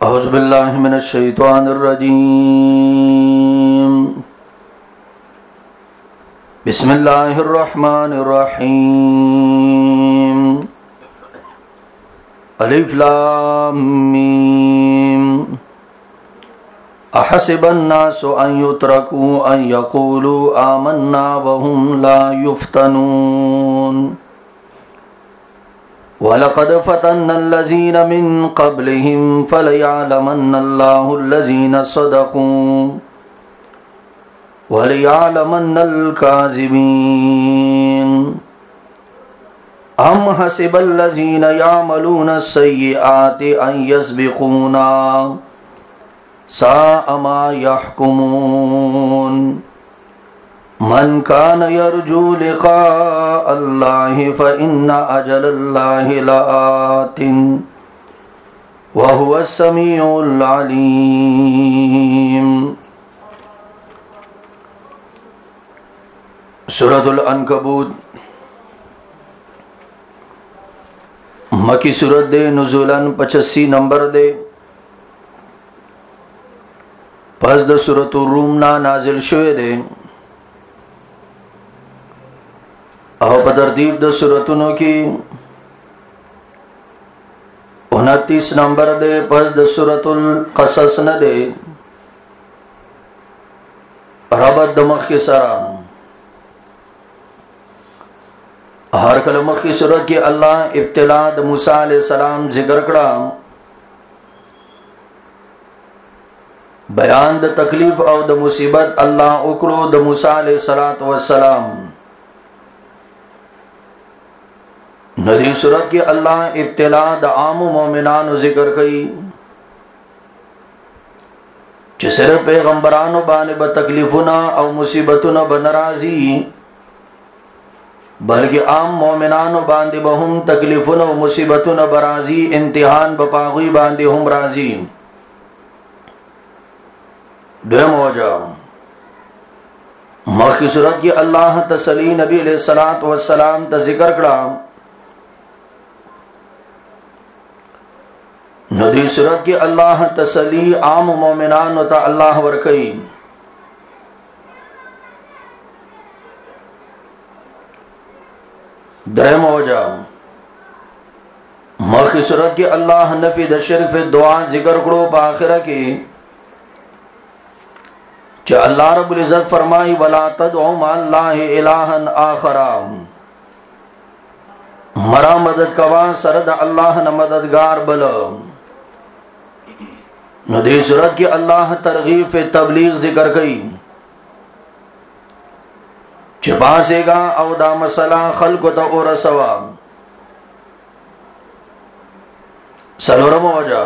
औज़ु बिल्लाहि मिनश शैतानिर रजीम। बिस्मिल्लाहिर रहमानिर रहीम। अलिफ लाम मीम। अहसिबन नासु अन युत्रकू अन यक़ूलू आमन्ना वहुम ला युफ्तनून। वलक़द फ़तन्नल्लज़ीन मिन क़ब्लिहिम फ़लयअलमन्नल्लाहुल्लज़ीन सदक़ू वलयअलमन्नल काज़िबीन। अम हसिबल्लज़ीन यअमलून अस्सय्यिआति अन यस्बिक़ूना साअ मा यहकुमून। मन कान यरजू लिक़ाअ अल्लाहि फ़इन्ना अजलल्लाहि लआतिन वहुवस समीउल अलीम। सूरतुल अनकबूत मक्की सूरत दे नुज़ूलन 85 नंबर दे। पस द सूरतुर रूम ना नाजिल शुवे दे और बतरतीब द सूरतुनो की 29 नंबर दे। पस द सूरतुल क़सस न दे रबत दमख के सरा हर कलमख की सूरत की अल्लाह इब्तिला द मूसा अलैहिस्सलाम जिक्र करा, बयान द तकलीफ और द मुसीबत अल्लाह उकड़ो द मूसा अलैहिस्सलातु वस्सलाम। नदी सूरत की अल्लाह इब्तिला द आम मोमिनान जिक्र कई कि सिर्फ पैगंबरानों बाने ब तकलीफुना और मुसीबतुना ब नाराजी, बल्कि आम मोमिनानों बांदे बहुम तकलीफुना और मुसीबतुना बराजी, इम्तिहान बपागी बांदे हम राजी। दुम हो जाओ मक्की सूरत की अल्लाह तसली नबी अलैहिस्सलातु वस्सलाम ता जिक्र करा। नदी सूरत की अल्लाह तसली आम मोमिनान ता अल्लाह वरकई। दहम हो जाओ मक्की सूरत की अल्लाह नफी द शिर्क दुआ जिक्र करो बाखिरा की कि अल्लाह रब्बुल इज्जत फरमाई वला तदउ मअल्लाहि इलाहन आखरा। मरा मदद कवा सरद अल्लाह न मददगार बल। नदी सूरत की अल्लाह तरगीब तबलीग जिक्र कई छिपासेगा औदा मसला खल्क द और सवाब। सलोरम हो जा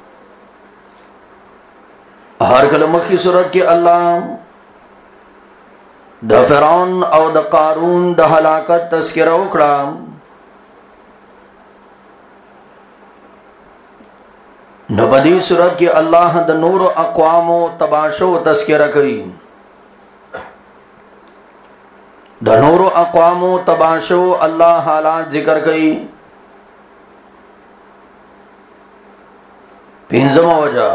हर कलमख की सूरत की अल्लाह द फिरौन और द कारून द हलाकत तस्किरा उखड़ा। नबदी सूरत की अल्लाह द नूर अक़वामो तबाशो तस्किरा कई। द नूर अक़वामो तबाशो अल्लाह हालात जिक्र कई। पिंजम वजह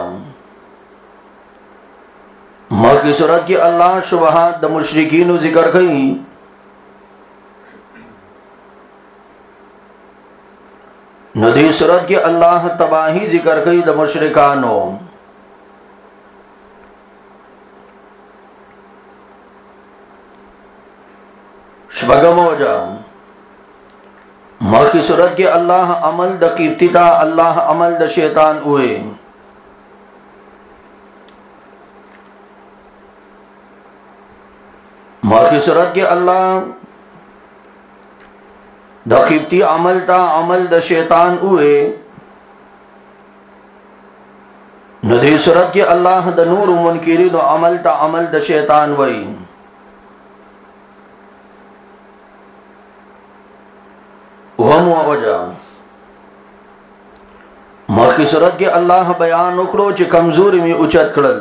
मक्की सूरत की अल्लाह शुबहात द मुशरिकीन जिक्र कई। नदी सूरत की अल्लाह तबाही जिक्र कई द मुशरिकानो। शबगम हो जा मक्की सूरत की अल्लाह अमल द कीफ्तिता अल्लाह अमल द शैतान हुए। मक्की सूरत की अल्लाह द कीफ्ती अमल ता अमल द शैतान हुए। नदी सूरत की अल्लाह द नूर मुनकिरीन अमल ता अमल द शैतान वही। मक्की सूरत के अल्लाह बयान उकड़ो च कमजोरी में उचत कड़ल।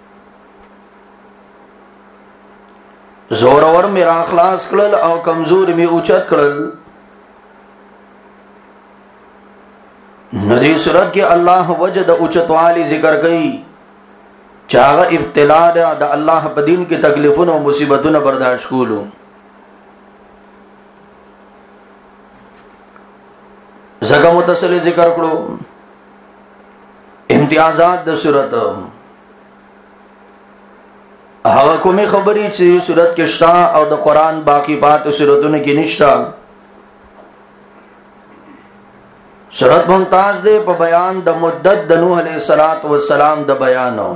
जोरवर में राखलास कड़ल और कमजोरी में उचत कड़ल। ندی صورت کې الله وجد اوچتوالی ذکر کړي چاغه ابتلا ده د الله په دین کې تکلیفونه او مصیبتونه برداشت کولو. زګه متصل ذکر کړو امتیازات د صورت هغه کومه خبرې چې صورت کې شته او د قران باقی پات صورتونو کې نشته. صورت ممتاز ده په بیان د مدت د نوح علیہ السلام د بیانو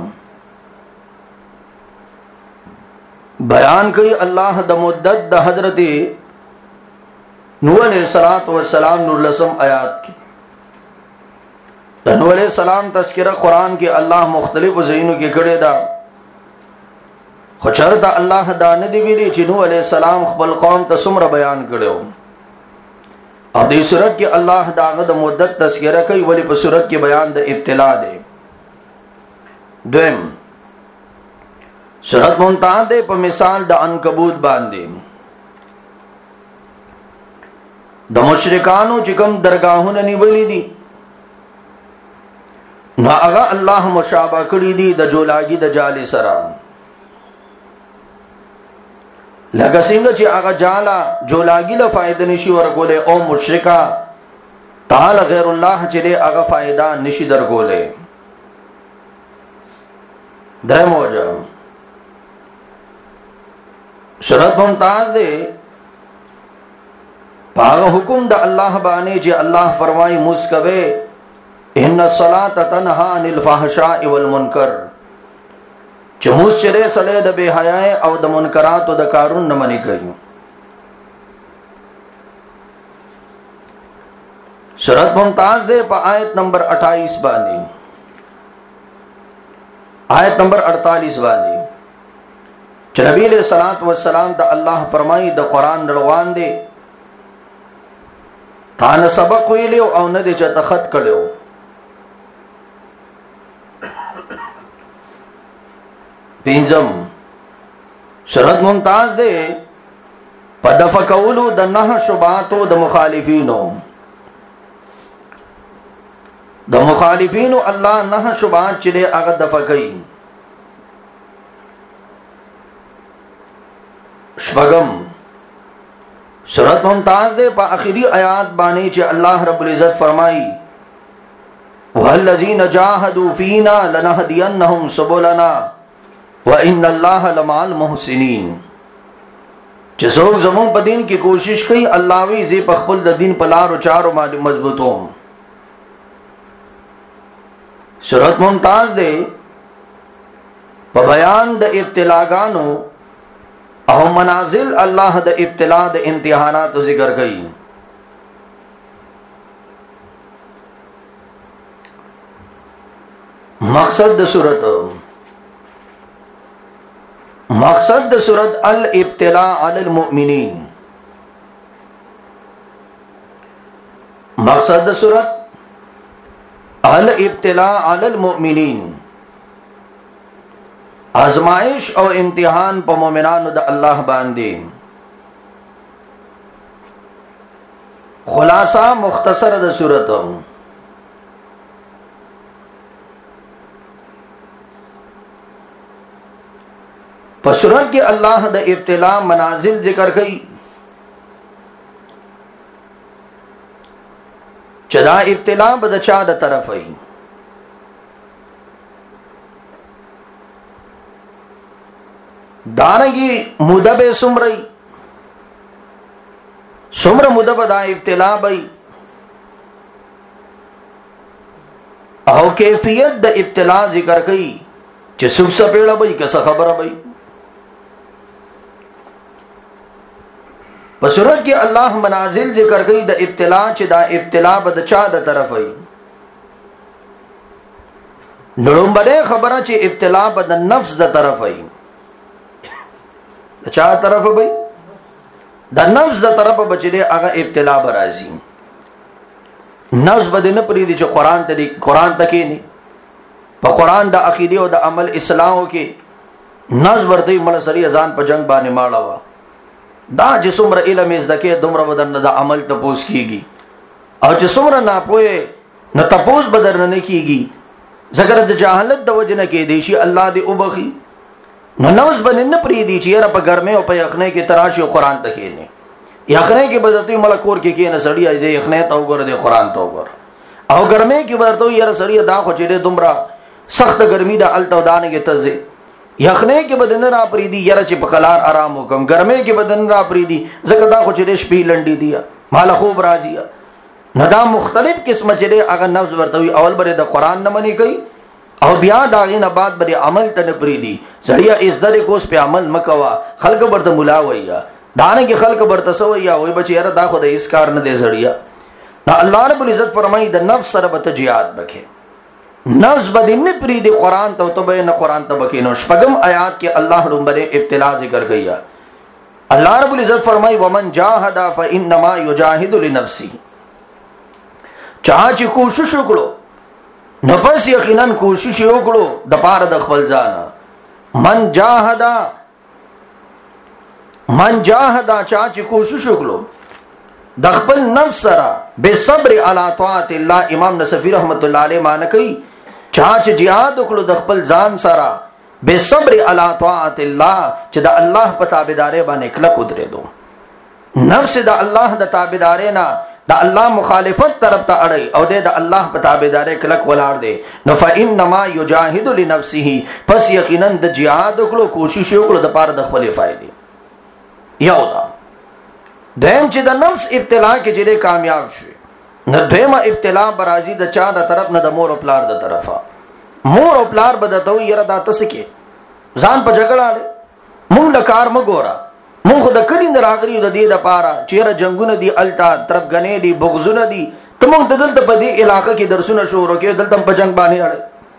بیان کوي الله د مدت د حضرت نوح علیہ السلام نور لسم آیات کی د نوح علیہ السلام تذکرہ قرآن کې الله مختلف ځایونو کې کړی دا خو چرته الله دا نه دی ویلي چې نوح علیہ السلام خپل قوم ته څومره بیان کړو. او دې صورت کې الله داغه د مدت تذکرہ کوي ولی په صورت کې بیان د ابتلا دی. دویم صورت ممتاز ده په مثال د عنکبوت باندې د مشرکانو چې کوم درگاهونه نیولې دي نو هغه الله مشابه کړی دي د جولاګي د جال سره لکه څنګه چې هغه جالا جولاګي له فائدې نشي ورکوله او مشرکا تعالی غیر الله چې هغه فائدہ نشي درکوله. درم وجه صورت ممتاز ده پاغه حکم د الله باندې چې الله فرمایي مسکوي ان الصلاه تنها عن الفحشاء والمنکر چې موږ چره سره د بے حیاي او د منکرات او د کارون نه منې کوي. صورت ممتاز ده په آیت نمبر 28 باندې آیت نمبر 48 باندې چې نبی علیہ الصلوۃ والسلام ته الله فرمایي د قران روان دي تا نه سبق ویلو او نه دې چې تخت کړو. پینځم شرط ممتاز ده په دفع کولو د نه شبهاتو د مخالفینو الله نه شبهات چې هغه دفع کوي. شپغم صورت ممتاز ده په اخیری آیات باندې چې الله رب العزت فرمایي والذین جاهدوا فینا لنهدینهم سبلنا وان الله لمع المحسنین چې څوک زمون په دین کې کوشش کوي الله وی زی په خپل د دین په لار او چارو باندې مضبوطوم. صورت ممتاز ده په بیان د ابتلاګانو او منازل الله د ابتلا د امتحانات ذکر کړي. مقصد د صورت الابتلاء علی المؤمنین. مقصد د صورت الابتلاء علی المؤمنین آزمائش او امتحان په مؤمنانو د الله باندې. خلاصہ مختصر د صورت په صورت کې الله د ابتلا منازل ذکر کړي چې دا ابتلا به د چا د طرف وي. دانګي مدبه سمره مدبه دا ابتلا بي او کیفیت د ابتلا ذکر کړي چې څوک سپېړه بي که څه خبره بي. په صورت کې الله منازل ذکر کړي د ابتلا چې دا ابتلا به د چا د طرف وي. نړومبه خبره چې ابتلا به د نفس د طرف وي. د چا طرف وي؟ د نفس د طرف بچلې هغه ابتلا برازي. نفس بده نه پریدي چې قران ته کې نه په قران د عقیده او د عمل اصلاح کې نفس ورته مل سری اذان په جنگ باندې ماړه دا چې څومره علم زده کې دومره بدن د عمل ته پوس کیږي او چې څومره ناپوهه نو تپوس بدر نه کیږي ذکر د جاهلت د وجنه کې دیشي الله دې وبخي نو نوز بن نه پری دی چې را په ګرمه او په یخنه کې تراشي قرآن تکې نه یخنه کې بدرتي ملکور کې نه سړی دې یخنه ته وګوره دې قرآن ته وګوره او ګرمه کې بدرته یې سړی دا خو چې دې دومره سخت ګرمي د الته دانه کې تزه یخنه کې بدن را پری دی یره چې په قلار آرام وکم ګرمه کې بدن را پری دی زکه دا خو چې دې شپې لنډي دی مال خوب راځي ندا مختلف قسمه چې هغه نفس ورته اول بره د قرآن نه منی کوي او بیا داغه نه بعد بری عمل ته نه پریدي سړیا اس درې کوس په عمل مکوا خلق برته مولا ویا دانه کې خلق برته سویا وای بچی یاره دا خو د اس کار نه دی سړیا الله رب العزت فرمایي د نفس سره به تجیات بکې نفس بدنه پریدي قرآن ته تو به نه قرآن ته بکې نو شپږم آیات کې الله ربره ابتلا ذکر کړیا الله رب العزت فرمایي ومن جاهد فانما يجاهد لنفسه چا چې کوشش وکړو نو پس یقینا کوشش وکړو د پاره د خپل ځان من جاهد چا چې کوشش وکړو د خپل نفس سره به صبر علی طاعت الله امام نصفی رحمت الله علیه مان کوي چا چې jihad وکړو د خپل ځان سره به صبر علی طاعت الله چې د الله په تابعداري باندې کلک ودرېدو نفس د الله د تابعداري نه دا الله مخالفت طرف ته اړي او د الله په تابعداري کلک ولاړ دي نو فانما یجاهد لنفسه پس یقینا د jihad وکړو کوشش وکړو د پاره د خپل فائدې یو دا دیم چې د نفس ابتلا کې چې کامیاب شي نو دیمه ابتلا برازي د چا د طرف نه د مور او پلار د طرفه مور او پلار بدته یره دا تاسو کې ځان په جګړه مونږ لکار مګورا مونږ د کډین راغلی د دې د پاره چیرې جنگونه دي التا طرف غنې دي بغزونه دي ته مونږ دلته په دې علاقې کې درسونه شروع کړو دلته په جنگ باندې اړ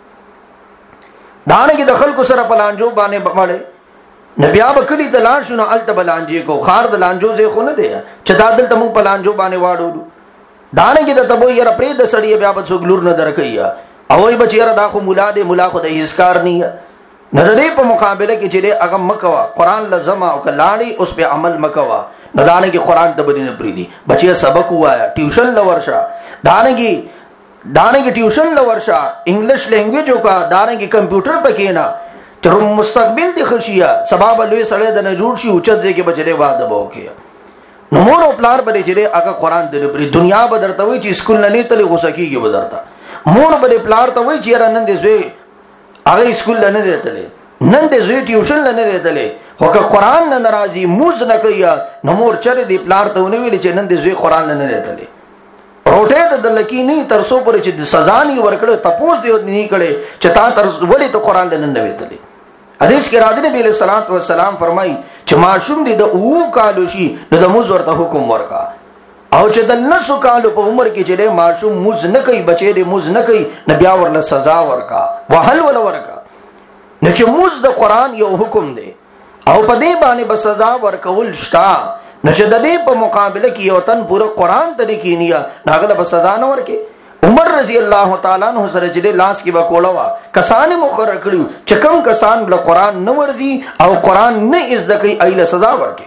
دانه کې دخل کو سره پلانجو باندې باندې نبي اب کړي د لار شنو الته بلانجي کو خار د لانجو زه خو نه دی چې دا دلته مونږ پلانجو باندې واړو دانه کې د تبو یره پرې د سړی بیا به څوګلور نه درکیا او وي بچیره دا خو مولا دی مولا خو د هیڅکار نه نظرې په مقابله کې چې هغه مکوا قران لزما او کلاړي اوس په عمل مکوا ندانه کې قران ته بدینه پریدي بچي سبق وایا ټیوشن لورشا دانه کې ټیوشن لورشا انګلیش لینګویج وکا دانه کې کمپیوټر پکې نه تر مستقبل دي خشیا سبب لوی سړی د نه جوړ شي او چت ځکه بچره واده بو کې نو مور او پلار بده چې هغه قران د پری دنیا بدرته وي چې اسکول نه نیتلې غوسه کیږي بدرته مور بده پلار ته وي چې رنن دي زوی هغه اسکول نه دیتلې نن دې زوی ټیوشن نه دیتلې خو که قران نه ناراضي موز نه کوي نو مور چره دی پلار ته ونه ویل چې نن دې زوی قران نه دیتلې روټه ته د لکی نه تر سو پر چې سزا نه ورکړه تپوس دی نه کړي چې تا تر ولې ته قران نه دیتلې حدیث کې راځي نبی صلی الله علیه وسلم فرمایي چې ماشوم دې د او کالو شي نو د موز ورته حکم ورکا او چې د نسو کالو په عمر کې چې ماشوم موز نه کوي بچي دې موز نه کوي نو بیا ورله سزا ورکا وهل ول ورکا نو چې موز د قران یو حکم دی او په دې باندې به سزا ورکول شتا نو چې د دې په مقابله کې یو تن پورا قران ته کې نیا هغه به سزا نه ورکي عمر رضی الله تعالی عنہ سره چې لاس کې وکولا وا کسان مقرر کړو چې کوم کسان د قران نه ورزي او قران نه عزت کوي ایله سزا ورکي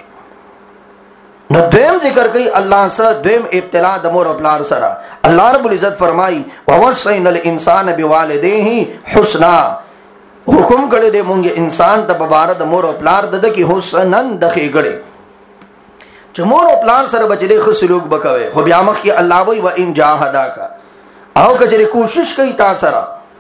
نو دویم ذکر کوي الله سره دویم ابتلا د مور او پلار سره الله رب العزت فرمایي ووصينا الانسان بوالديه حسنا حکم کړی دی مونږه انسان ته ببار د مور او پلار د کی حسنن د خېګړي چې مور او پلار سره بچلې خو سلوک وکوي خو بیا مخ کې الله وی و ان جاهداک او کچری کوشش کوي تا سره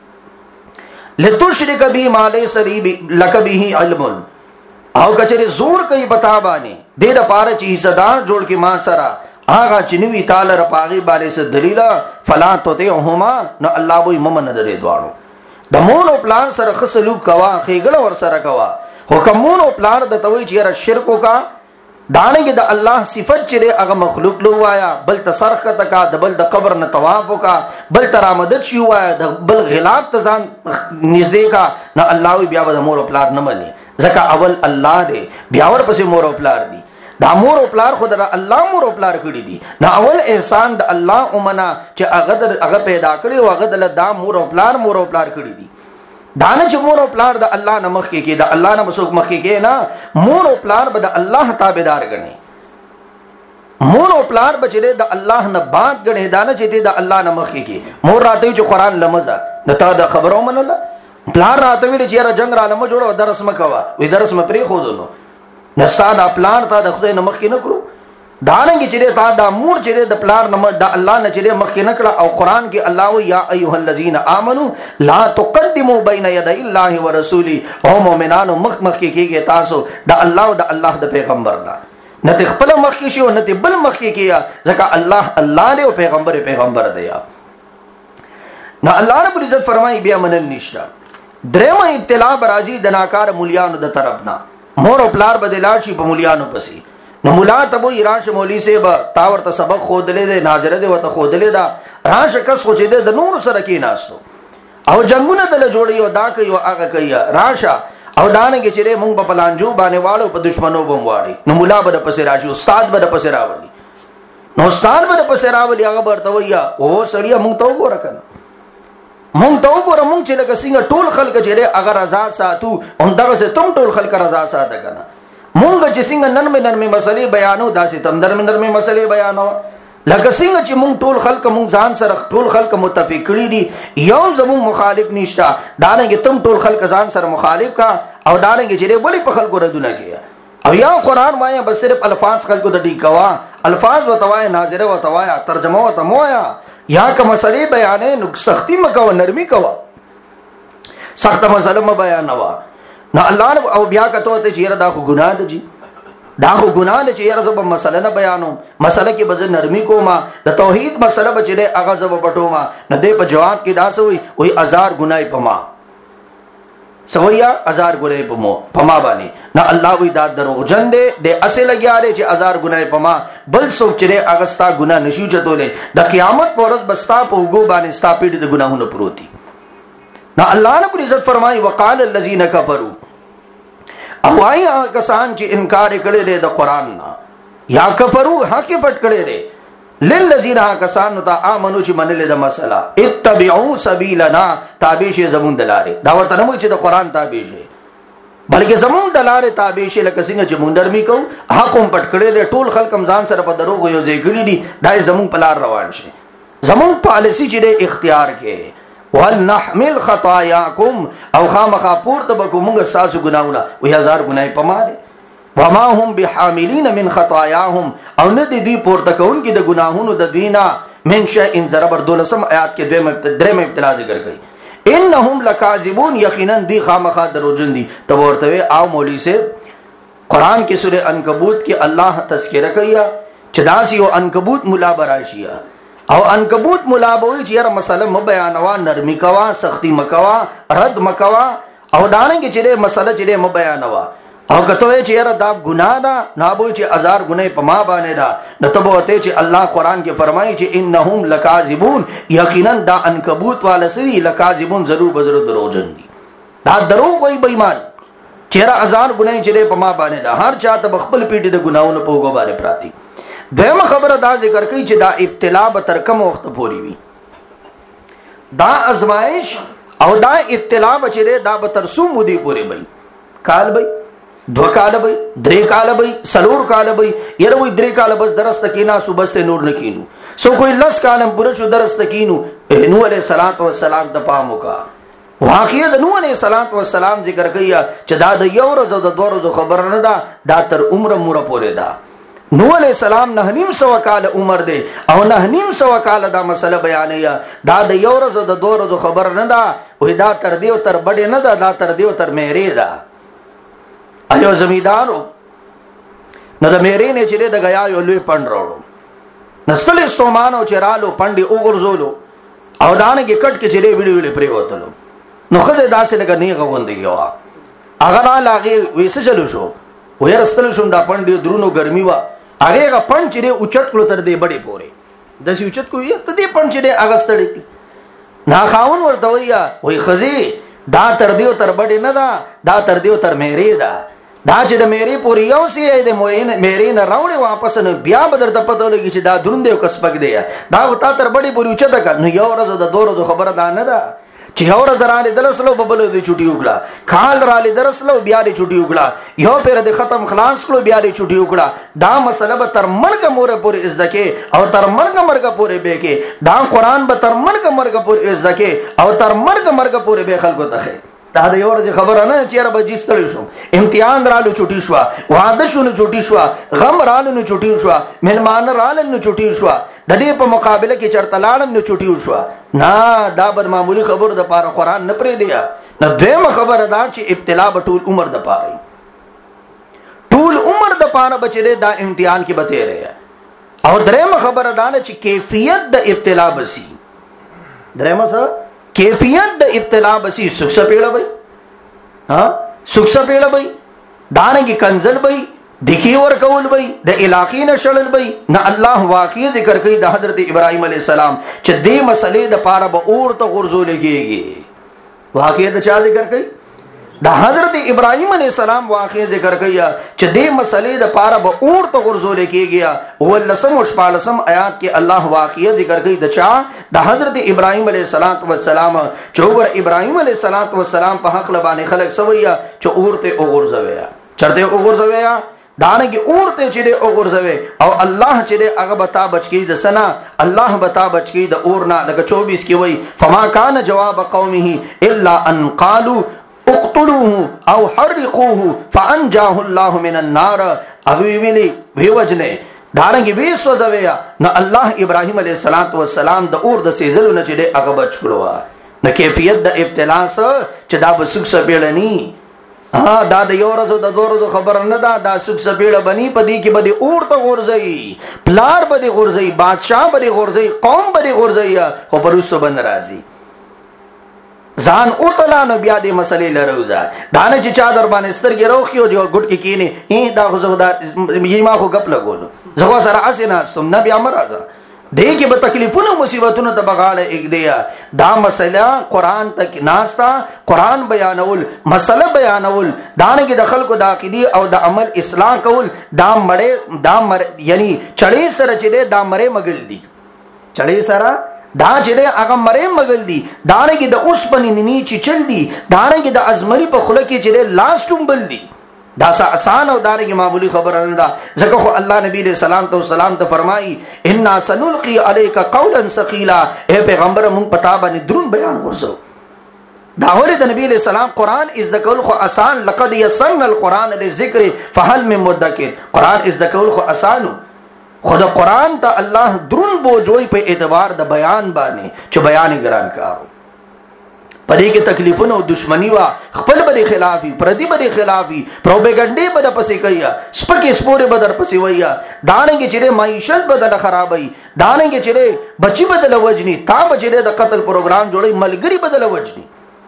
لتشرک بی ما ليس لك به علم او کچری زور کوي پتا باندې دې د پاره چې صدار جوړ کې ما سره هغه چې نوی تعالی رپاغي باندې څه دلیل فلا تطيعهما نو الله وی ممن درې دواړو د مور او پلار سره خصلوک کوا خېګړه ور سره کوا حکمون او پلار د توي چې شرک کا دانه کې د الله صفت چې هغه مخلوق لو وایا بل تصرخ تکا د بل د قبر نه طواف وکا بل ترامدد شي وایا د بل غلاب تزان نږدې کا نه الله بیا د مور او پلار نه مني ځکه اول الله دی بیا ور پسې مور او پلار دی دا مور او پلار خود را الله مور او پلار کړی دي نه اول احسان د الله اومنا چې هغه پیدا کړی او هغه د دا مور او پلار کړی دي دانه چې مور او پلار د الله نه مخ کې د الله نه مسوک مخ کې نه مور او پلار به د الله تابعدار غني مور او پلار بچره د الله نه باد غنه دانه چې د الله نه مخ کی مور راته چې قران لمزه نتا د خبرو منله پلار راته ویل چې را جنگ را لمه جوړو درس مکوا وی درس م پری خو دنو نستا د پلان ته د خدای نه مخ کی نه کړو دانګ چې تا د مور چې د پلار نه د الله نه چې مخ کی نه کړه او قران کې الله و یا ایها الذین آمنو لا تقدموا بین یدی الله ورسوله او مؤمنانو مخ مخ کیږي تاسو د الله او د الله د پیغمبر نه ته خپل مخ کې شو نه ته بل مخ کې کیا ځکه الله دی او پیغمبر دی نو الله رب عزت فرمایي بیا منل نشتا درېمه ابتلا برازي د ناکار مولیانو د طرفنا مور او پلار بدلار شي په مولیانو پسې نو مولا ته وې راشه مولوی سے به تاور ته سبق خودلې ده ناظره ده وته خودلې ده راشه کس خو چې د نور سره کې ناستو او جنگونه دل جوړي او دا کوي او هغه کوي راشه او دانګ چې مونږ په پلانجو باندې واړو په دشمنو بم واړي نو مولا به پسې راشي استاد به پسې راوړي نو استاد به پسې راوړي هغه ورته ویا او سړیا مونږ ته وګوره کنه مونږ ته وګوره مونږ چې لکه څنګه ټول خلک چې اگر آزاد ساتو هم دغه سے تم ټول خلک آزاد ساته کنه مونږ چې څنګه نرمه مسلې بیانو داسې تم نرمه مسلې بیانو لکه څنګه چې مونږ ټول خلک مونږ ځان سره ټول خلک متفق کړي دي یو زمون مخالف نشتا دانګ تم ټول خلک ځان سره مخالف کا او دانګ چې ولی په خلکو ردونه کیه او یا قران وایا بس صرف الفاظ خلکو د ډی کوا الفاظ وتوایا ناظره وتوایا ترجمه وتموایا یا که مسلې بیانې نو سختی مکو نرمي کوا سخت مسله م بیانوا نو الله او بیا کته ته چیرې دا خو ګناه ده جی دا خو ګناه ده چې یاره زب مسله نه بیانو مسله کې بز نرمي کوما د توحید مسله بچره هغه زب پټوما نه دې په جواب کې دا سوې وې هزار ګناي پما سویا هزار ګناي پما باندې نه الله وې دا دروغجن دې د اصل لګیاره چې هزار ګناي پما بل سوچ لري هغه ستا ګناه نشي چتولې د قیامت پر ورځ بستا په وګو باندې ستا پیډ د ګناهونو پروتي نه الله رب عزت فرمایي وقال الذين كفروا او آیا کسان چې انکار کړي دي د قران نه یا کفرو حق پټ کړي دي للذین کسان ته امنو چې منل د مسله اتبعوا سبیلنا تابع شي زمون دلاره دا ورته نو چې د قران تابع شي بلکې زمون دلاره تابع شي لکه څنګه چې مونږ درمي کو حق هم پټ کړي دي ټول خلک ځان سره په دروغ یو ځای کړي دي دا زمون په لار روان شي زمون پالیسی چې اختیار کې ولنحمل خطاياكم او خامخا پورته بکومږه ساسو ګناونه وی هزار ګناي پماره وما هم بحاملين من خطاياهم او نه دي پورته کون کې د ګناهونو د دینا من شيء ان زربر دولسم آیات کې درېم ابتلا ذکر کړي انهم لکاذبون یقینا دی خامخا دروژن دي تو ورته او مولوی سے قران کې سوره عنکبوت کې الله تذکرہ کوي چې داسي او عنکبوت مولا براشیا او عنکبوت ملابوی چې یاره مسله م بیانوا نرمی کوا سختی مکوا رد مکوا او دانګ چې مسله چې م بیانوا او کته چې یاره دا ګناه ده نابوی چې هزار ګناه په ما باندې ده نو ته وته چې الله قران کې فرمایي چې انهم لکاذبون یقینا دا عنکبوت والسری لکاذبون ضرور بزرو دروژن دي دا دروغ وای بېمان چې یاره هزار ګناه چې په ما باندې ده هر چاته بخبل پیټي د ګناونو په وګو باندې پراتی دغه خبره دا ذکر کوي چې دا ابتلا به تر کوم وخت پوري وي دا ازمائش او دا ابتلا بچره دا به تر سو مودي پوري وي کال وي 2 کال وي 3 کال وي 4 کال وي یره وي 3 کال بس درس تکینا صبح سے نور نکینو سو کوئی 10 کالم پورا شو درس تکینو نو علیہ الصلوۃ والسلام د پامو کا واقعي د نو علیہ الصلوۃ والسلام ذکر کوي چې دا د یو ورځ او د 2 ورځې خبر نه ده دا تر عمر مور پوري ده نو علیہ السلام 9.5 کال عمر دی او 9.5 کال دا مسله بیانې دا د یو ورځ د 2 ورځې خبر نه ده وې دا تر دیو تر بډې نه ده دا تر دیو تر مېری ده ایو زمیدارو نو د مېری نه چې د غیا یو لوی پند راوړو نستل استومانو چرالو پندې وګرځولو او دانګ کټ کې چې ویډیو پرې وتلو نو خدای داسې لګ نه غوندې یو هغه لاغي وېسه چلو شو وې رستل شوم دا پندې درونو ګرمي وا هغه پند چې اوچت کړو تر دې بډې پورې د سی اوچت کوی ته دې پند چې اغستړې نا خاون ورته ویا وې خزي دا تر دیو تر بډې نه دا تر دیو تر مېری دا دا چې د میری پوری یو سی د موین میری نه راوړي واپس نه بیا بدر د پته لګی چې دا دروند یو کسبک دی دا وتا تر بڑی پوری اوچته کړ نو یو ورځ د دوه ورځې خبره ده نه ده چې یو ورځ رالی درسلو ببل دی چټي وکړه کال رالی درسلو بیا دی چټي وکړه یو پیر د ختم خلاص کړو بیا دی چټي وکړه دا مسله به تر مرګ مور پورې ازدکه او تر مرګ پورې به کې دا قران به تر مرګ پورې ازدکه او تر مرګ پورې به خلکو ته دا د یو ورځې خبره نه چیرې به جستړی شو امتحان رالو چټي شو واده شو نو چټي شو غم رالو نو چټي شو مهمان رالو نو چټي شو د دې په مقابله کې چرته لاړم نو چټي شو نه دا بد معمولی خبر د پاره قران نه پرې دی نه دیمه خبره دا چې ابتلا به ټول عمر د پاره ټول عمر د پاره بچره دا امتحان کې بته رہے او درېمه خبره دا نه چې کیفیت د ابتلا بسی درېمه څه کیفیت د ابتلا بسی سخ سپیړه بھئی ها سخ سپیړه بھئی دانګي کنزل بھئی دکی ور کول بھئی د علاقې نشړل بھئی نه الله واقعي ذکر کوي د حضرت ابراهيم عليه السلام چې دې مسلې د پاره به اور ته غرزول کېږي واقعي د چا ذکر کوي د حضرت ابراهيم عليه السلام واقعي ذکر کوي چې دې مسلې د پاره به اور ته غرزول کېږي ولسم او شپالسم آیات کې الله واقعي ذکر کوي د چا د حضرت ابراهيم عليه السلام چې ور ابراهيم عليه السلام په حق لبانه خلق سویا چې اور ته غرزوي چرته غرزوي دانګي اور ته چې غرزوي او الله چې هغه بتا بچکی د سنا الله بتا بچکی د اور نه لکه 24 کې وای فما کان جواب قومه الا ان قالوا اقتلوه او حرقوه فانجاه الله من النار اغوی ویلی ویوجنه دارنګي وی سوځویا نو الله ابراهيم عليه السلام د اور د سيزلو نه چې هغه بچ کړو نو کیفیت د ابتلا سره چې دا بسوک سپېړنی ها دا د یو ورځو د دوه ورځو خبر نه دا سوک سپېړه بني پدې کې بده اور ته غورځي پلار بده غورځي بادشاہ بده غورځي قوم بده غورځي خو پرستو بند راځي ځان او تعالی نو بیا دې مسلې لروزا دانه چې چا در باندې سترګې روخیو جو ګټ کې کینی دا خو زغدا یما خو غپ لګول زغوا سره اسناستم نبی امر ادا دې کې به تکلیفونه مصیبتونه ته بغاړه یک دی دا مسله قران تک ناستا قران بیانول مسله بیانول دانه کې د خلکو د عقیده او د عمل اصلاح کول دا مړې یعنی چړې سره چې دا مړې مګل دي چړې سره دا چې هغه مړې مګل دي دانه کې د اوس پنی ننی چې چل دي دانه کې د ازمري په خله کې چې لاس ټومبل دي دا آسان او دانه کې معمولی خبره نه ده ځکه خو الله نبی دې سلام ته فرمایي ان سنلقي عليك قولا ثقيلا اے پیغمبر مونږ پتا باندې درون بیان ورسو دا ولې د نبی له سلام قران از د کول خو آسان لقد يسرنا القران للذکر فهل من مدکر قران از د کول خو آسانو خود قرآن تا الله درون بوجوي په اعتبار د بیان باندې چې بیان ګران کارو پدې کې تکلیفونه او دشمنی وا خپل بده خلافي پردي بده خلافي پروپاګاندا بده پسې کوي سپکه سپوره بدر پسې ویا دانګي چې معیشت بدل خرابای دانګي چې بچي بدل وجني تا بچي د قتل پروګرام جوړي ملګری بدل وجني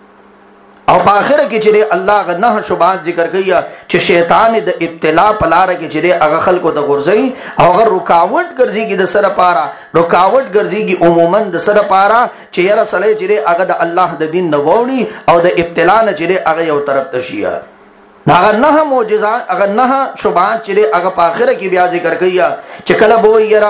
او په اخر کې چې الله غنه شوبات ذکر کوي چې شیطان د ابتلا پلار کې چې هغه خلکو د غرزي او هغه رکاوټ ګرځيږي د سره پارا رکاوټ ګرځيږي عموما د سره پارا چې یاره سړی چې هغه د الله د دین نه ووري او د ابتلا نه چې هغه یو طرف ته شي هغه نه معجزات هغه نه شوبات چې هغه په اخر کې بیا ذکر کوي چې کله به یاره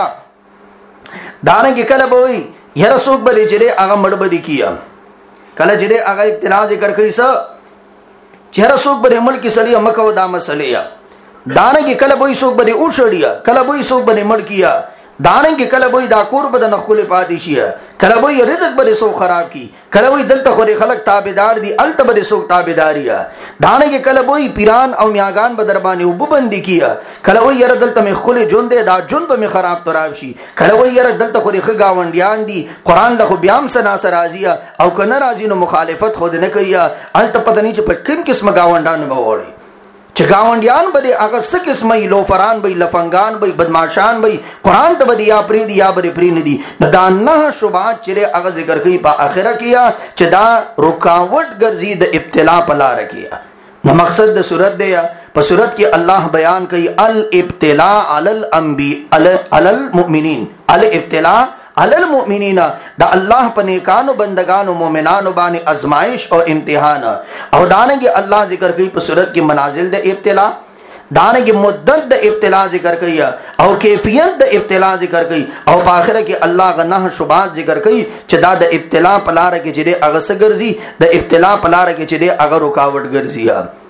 دانګي کله به یاره څوک به چې هغه مړ بدی کیه کله چې هغه ابتلا ذکر کوي څه چې رسوک به ملک سړی مکو دا مسلې دانګي کله به څوک به او شړیا کله به څوک به ملکیا دانګي کله به دا کور به نخول پاتې شي کله به رزق به څوک خراب کی کله به دلته خوري خلک تابعدار دي الته به څوک تابعداریا دانګي کله به پیران او میاغان به در باندې وببندي کیا کله به ير دلته مخول جون دي دا جون به خراب تراب شي کله به ير دلته خوري خګاونډیان دي قران له بیام سنا سرازیا او کنه راځي نو مخالفت خود نه کوي الته پته نه چې په کوم قسم گاونډان به وړي چې گاونډیان به هغه څه قسمه لوفران به لفنګان به بدمعشان به قران ته به یا پری دی یا به پری نه دي دا نه شوبات چې هغه ذکر کوي په اخره کې چې دا رکاوټ ګرځي د ابتلا په لار کې نو مقصد د صورت دی په صورت کې الله بیان کوي الابتلاء علی الانبیاء علی المؤمنین الابتلاء अलल मुमिनीना दा अल्लाह पर नेकानो बंदगानो मोमिनानो बानी आजमाइश और इम्तिहान और दाने के अल्लाह जिक्र की सूरत की मनाजिल द इब्तिला दाने की मुद्दत द इब्तिला जिक्र की और कैफियत द इब्तिला जिक्र की और आखिर के अल्लाह का नह शुबात जिक्र की चदा द इब्तिला पलार के चिड़े अगर सगर्जी द इब्तिला पलार के चिड़े अगर रुकावट गर्जिया